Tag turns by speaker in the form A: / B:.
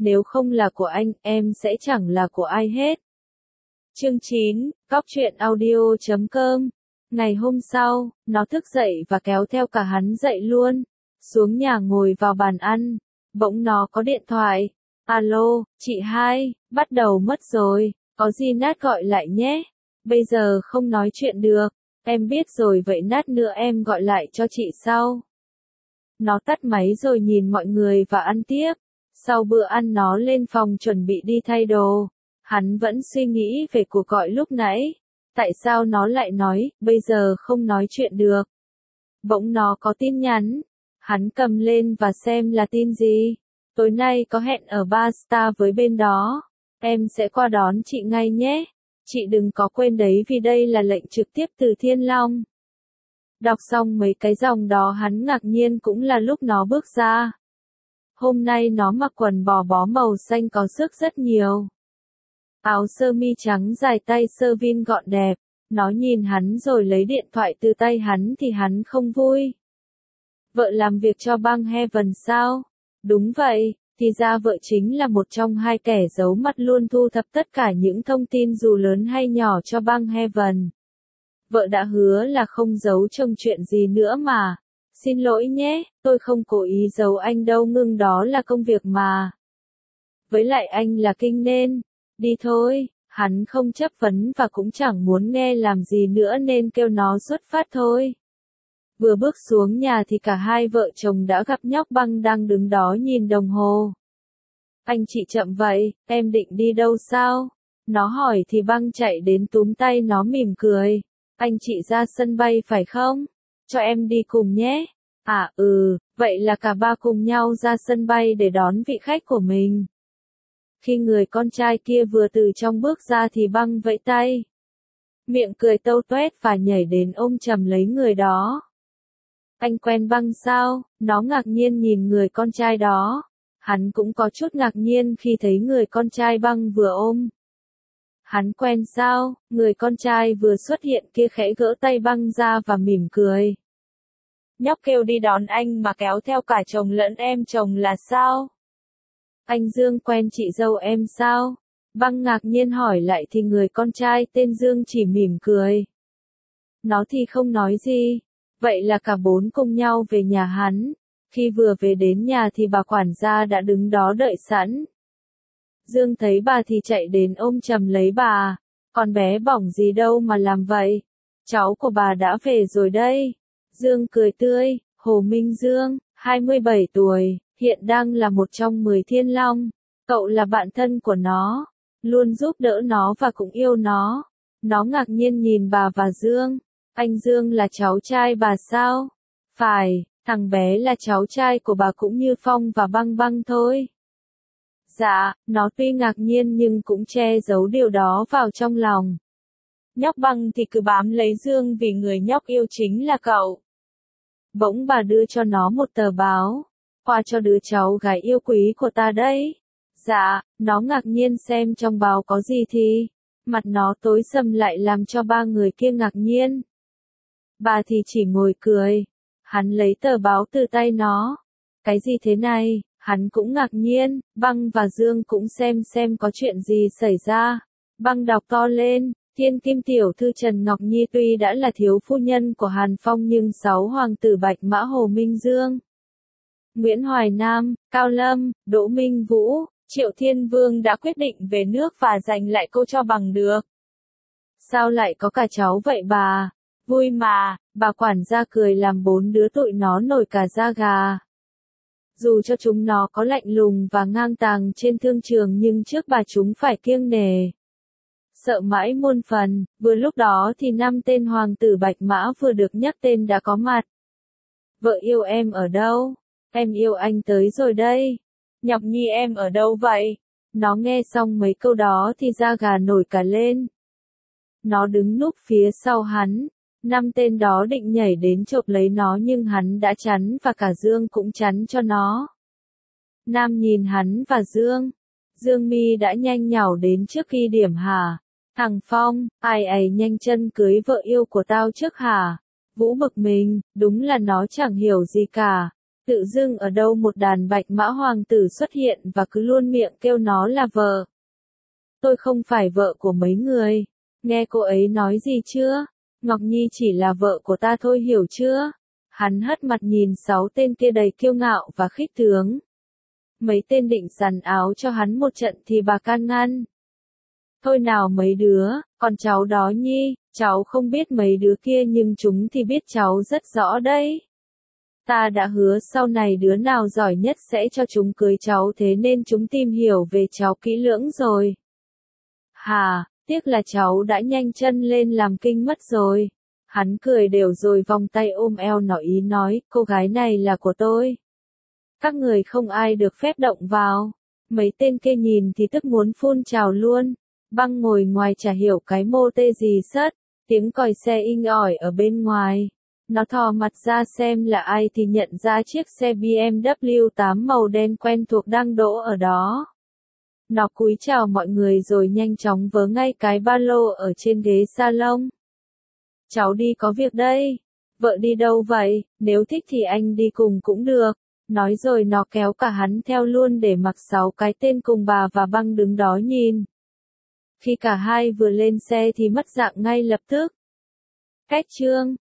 A: nếu không là của anh, em sẽ chẳng là của ai hết. Chương 9, Cóc truyện audio.com. Ngày hôm sau, nó thức dậy và kéo theo cả hắn dậy luôn. Xuống nhà ngồi vào bàn ăn. Bỗng nó có điện thoại. Alo, chị hai, bắt đầu mất rồi, có gì Nát gọi lại nhé. Bây giờ không nói chuyện được. Em biết rồi, vậy lát nữa em gọi lại cho chị sau. Nó tắt máy rồi nhìn mọi người và ăn tiếp. Sau bữa ăn nó lên phòng chuẩn bị đi thay đồ. Hắn vẫn suy nghĩ về cuộc gọi lúc nãy. Tại sao nó lại nói, bây giờ không nói chuyện được. Bỗng nó có tin nhắn. Hắn cầm lên và xem là tin gì. Tối nay có hẹn ở bar Star với bên đó. Em sẽ qua đón chị ngay nhé. Chị đừng có quên đấy, vì đây là lệnh trực tiếp từ Thiên Long. Đọc xong mấy cái dòng đó hắn ngạc nhiên, cũng là lúc nó bước ra. Hôm nay nó mặc quần bò bó màu xanh có sức rất nhiều. Áo sơ mi trắng dài tay sơ vin gọn đẹp. Nó nhìn hắn rồi lấy điện thoại từ tay hắn thì hắn không vui. Vợ làm việc cho băng Heaven sao? Đúng vậy, thì ra vợ chính là một trong hai kẻ giấu mặt luôn thu thập tất cả những thông tin dù lớn hay nhỏ cho băng Heaven. Vợ đã hứa là không giấu chồng chuyện gì nữa mà. Xin lỗi nhé, tôi không cố ý giấu anh đâu, ngưng đó là công việc mà. Với lại anh là kinh nên. Đi thôi, hắn không chấp vấn và cũng chẳng muốn nghe làm gì nữa nên kêu nó xuất phát thôi. Vừa bước xuống nhà thì cả hai vợ chồng đã gặp nhóc băng đang đứng đó nhìn đồng hồ. Anh chị chậm vậy, em định đi đâu sao? Nó hỏi thì băng chạy đến túm tay nó mỉm cười. Anh chị ra sân bay phải không? Cho em đi cùng nhé. À vậy là cả ba cùng nhau ra sân bay để đón vị khách của mình. Khi người con trai kia vừa từ trong bước ra thì băng vẫy tay. Miệng cười tâu tuét và nhảy đến ôm chầm lấy người đó. Anh quen băng sao? Nó ngạc nhiên nhìn người con trai đó. Hắn cũng có chút ngạc nhiên khi thấy người con trai băng vừa ôm. Hắn quen sao? Người con trai vừa xuất hiện kia khẽ gỡ tay băng ra và mỉm cười. Nhóc kêu đi đón anh mà kéo theo cả chồng lẫn em chồng là sao? Anh Dương quen chị dâu em sao? Băng ngạc nhiên hỏi lại thì người con trai tên Dương chỉ mỉm cười. Nó thì không nói gì. Vậy là cả bốn cùng nhau về nhà hắn. Khi vừa về đến nhà thì bà quản gia đã đứng đó đợi sẵn. Dương thấy bà thì chạy đến ôm chầm lấy bà. Con bé bỏng gì đâu mà làm vậy? Cháu của bà đã về rồi đây. Dương cười tươi. Hồ Minh Dương, 27 tuổi, hiện đang là một trong 10 thiên long. Cậu là bạn thân của nó, luôn giúp đỡ nó và cũng yêu nó. Nó ngạc nhiên nhìn bà và Dương. Anh Dương là cháu trai bà sao? Phải, thằng bé là cháu trai của bà cũng như Phong và Băng Băng thôi. Dạ, nó tuy ngạc nhiên nhưng cũng che giấu điều đó vào trong lòng. Nhóc Băng thì cứ bám lấy Dương vì người nhóc yêu chính là cậu. Bỗng bà đưa cho nó một tờ báo. Qua cho đứa cháu gái yêu quý của ta đấy. Dạ, nó ngạc nhiên xem trong báo có gì thì. Mặt nó tối sầm lại làm cho ba người kia ngạc nhiên. Bà thì chỉ ngồi cười. Hắn lấy tờ báo từ tay nó. Cái gì thế này? Hắn cũng ngạc nhiên. Băng và Dương cũng xem có chuyện gì xảy ra. Băng đọc to lên. Thiên kim tiểu thư Trần Ngọc Nhi tuy đã là thiếu phu nhân của Hàn Phong nhưng 6 hoàng tử Bạch Mã Hồ Minh Dương, Nguyễn Hoài Nam, Cao Lâm, Đỗ Minh Vũ, Triệu Thiên Vương đã quyết định về nước và giành lại cô cho bằng được. Sao lại có cả cháu vậy bà? Vui mà, bà quản gia cười làm bốn đứa tụi nó nổi cả da gà. Dù cho chúng nó có lạnh lùng và ngang tàng trên thương trường nhưng trước bà chúng phải kiêng nể. Sợ mãi muôn phần, vừa lúc đó thì 5 tên hoàng tử Bạch Mã vừa được nhắc tên đã có mặt. Vợ yêu em ở đâu? Em yêu anh tới rồi đây. Nhọc Nhi em ở đâu vậy? Nó nghe xong mấy câu đó thì da gà nổi cả lên. Nó đứng núp phía sau hắn. 5 tên đó định nhảy đến chộp lấy nó nhưng hắn đã chắn và cả Dương cũng chắn cho nó. Nam nhìn hắn và Dương. Dương Mi đã nhanh nhảu đến trước khi điểm hả? Thằng Phong, ai ấy nhanh chân cưới vợ yêu của tao trước hả? Vũ bực mình, đúng là nó chẳng hiểu gì cả. Tự dưng ở đâu một đàn bạch mã hoàng tử xuất hiện và cứ luôn miệng kêu nó là vợ. Tôi không phải vợ của mấy người. Nghe cô ấy nói gì chưa? Ngọc Nhi chỉ là vợ của ta thôi hiểu chưa? Hắn hất mặt nhìn 6 tên kia đầy kiêu ngạo và khích tướng. Mấy tên định giằn áo cho hắn một trận thì bà can ngăn. Thôi nào mấy đứa, còn cháu đó Nhi, cháu không biết mấy đứa kia nhưng chúng thì biết cháu rất rõ đấy. Ta đã hứa sau này đứa nào giỏi nhất sẽ cho chúng cưới cháu thế nên chúng tìm hiểu về cháu kỹ lưỡng rồi. Hà, tiếc là cháu đã nhanh chân lên làm kinh mất rồi. Hắn cười đều rồi vòng tay ôm eo nó ý nói, cô gái này là của tôi. Các người không ai được phép động vào. Mấy tên kia nhìn thì tức muốn phun trào luôn. Băng ngồi ngoài chả hiểu cái mô tê gì sất, tiếng còi xe inh ỏi ở bên ngoài. Nó thò mặt ra xem là ai thì nhận ra chiếc xe BMW 8 màu đen quen thuộc đang đỗ ở đó. Nó cúi chào mọi người rồi nhanh chóng vớ ngay cái ba lô ở trên ghế salon. Cháu đi có việc đây. Vợ đi đâu vậy? Nếu thích thì anh đi cùng cũng được. Nói rồi nó kéo cả hắn theo luôn để mặc 6 cái tên cùng bà và băng đứng đó nhìn. Khi cả hai vừa lên xe thì mất dạng ngay lập tức. Cách chương